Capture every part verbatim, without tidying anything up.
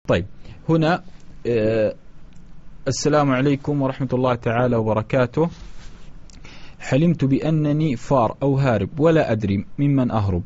طيب هنا آه السلام عليكم ورحمة الله تعالى وبركاته. حلمت بأنني فار أو هارب ولا أدري ممن أهرب،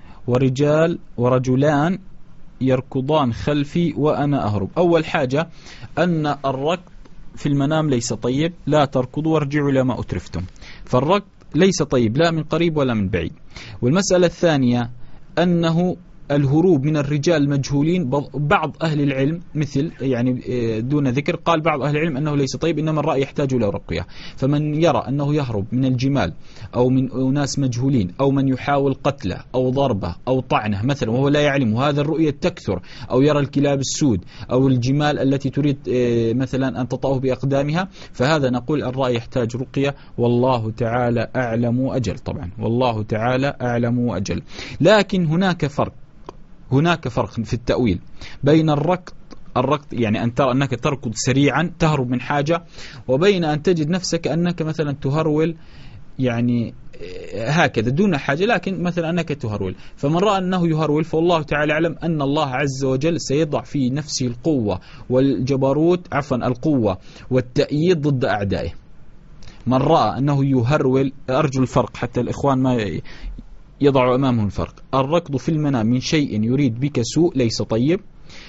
ورجال ورجلان يركضان خلفي وأنا أهرب. أول حاجة أن الركض في المنام ليس طيب، لا تركضوا وارجعوا إلى ما أترفتم، فالركض ليس طيب لا من قريب ولا من بعيد. والمسألة الثانية أنه الهروب من الرجال المجهولين، بعض أهل العلم مثل يعني دون ذكر قال بعض أهل العلم أنه ليس طيب، إنما الرأي يحتاج إلى رقية. فمن يرى أنه يهرب من الجمال أو من أناس مجهولين أو من يحاول قتله أو ضربه أو طعنه مثلا وهو لا يعلم، وهذا الرؤية تكثر، أو يرى الكلاب السود أو الجمال التي تريد مثلا أن تطأه بأقدامها، فهذا نقول الرأي يحتاج رقية، والله تعالى أعلم وأجل. طبعا والله تعالى أعلم وأجل. لكن هناك فرق هناك فرق في التأويل بين الركض الركض يعني أن ترى أنك تركض سريعا تهرب من حاجة، وبين أن تجد نفسك أنك مثلا تهرول يعني هكذا دون حاجة، لكن مثلا أنك تهرول. فمن رأى أنه يهرول فالله تعالى أعلم أن الله عز وجل سيضع في نفسه القوة والجبروت عفوا القوة والتأييد ضد أعدائه. من رأى أنه يهرول، أرجو الفرق حتى الإخوان ما يضع أمامهم الفرق. الركض في المنام من شيء يريد بك سوء ليس طيب.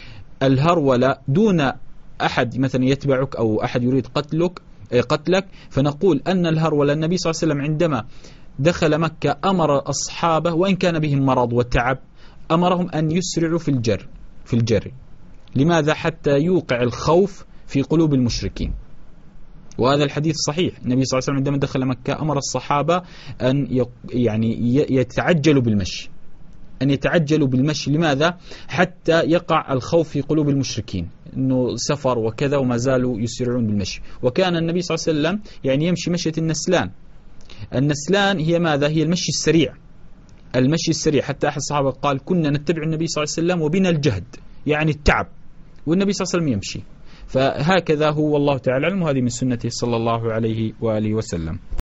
الهرولة دون أحد مثلا يتبعك أو أحد يريد قتلك قتلك فنقول أن الهرولة النبي صلى الله عليه وسلم عندما دخل مكة أمر أصحابه وإن كان بهم مرض وتعب أمرهم أن يسرعوا في الجر في الجر لماذا؟ حتى يوقع الخوف في قلوب المشركين. وهذا الحديث صحيح. النبي صلى الله عليه وسلم عندما دخل مكة أمر الصحابة أن يعني يتعجلوا بالمشي أن يتعجلوا بالمشي لماذا؟ حتى يقع الخوف في قلوب المشركين أنه سفر وكذا وما زالوا يسرعون بالمشي. وكان النبي صلى الله عليه وسلم يعني يمشي مشية النسلان. النسلان هي ماذا؟ هي المشي السريع المشي السريع حتى أحد الصحابة قال كنا نتبع النبي صلى الله عليه وسلم وبنا الجهد يعني التعب، والنبي صلى الله عليه وسلم يمشي. فهكذا هو والله تعالى علم، وهذه من سنته صلى الله عليه وآله وسلم.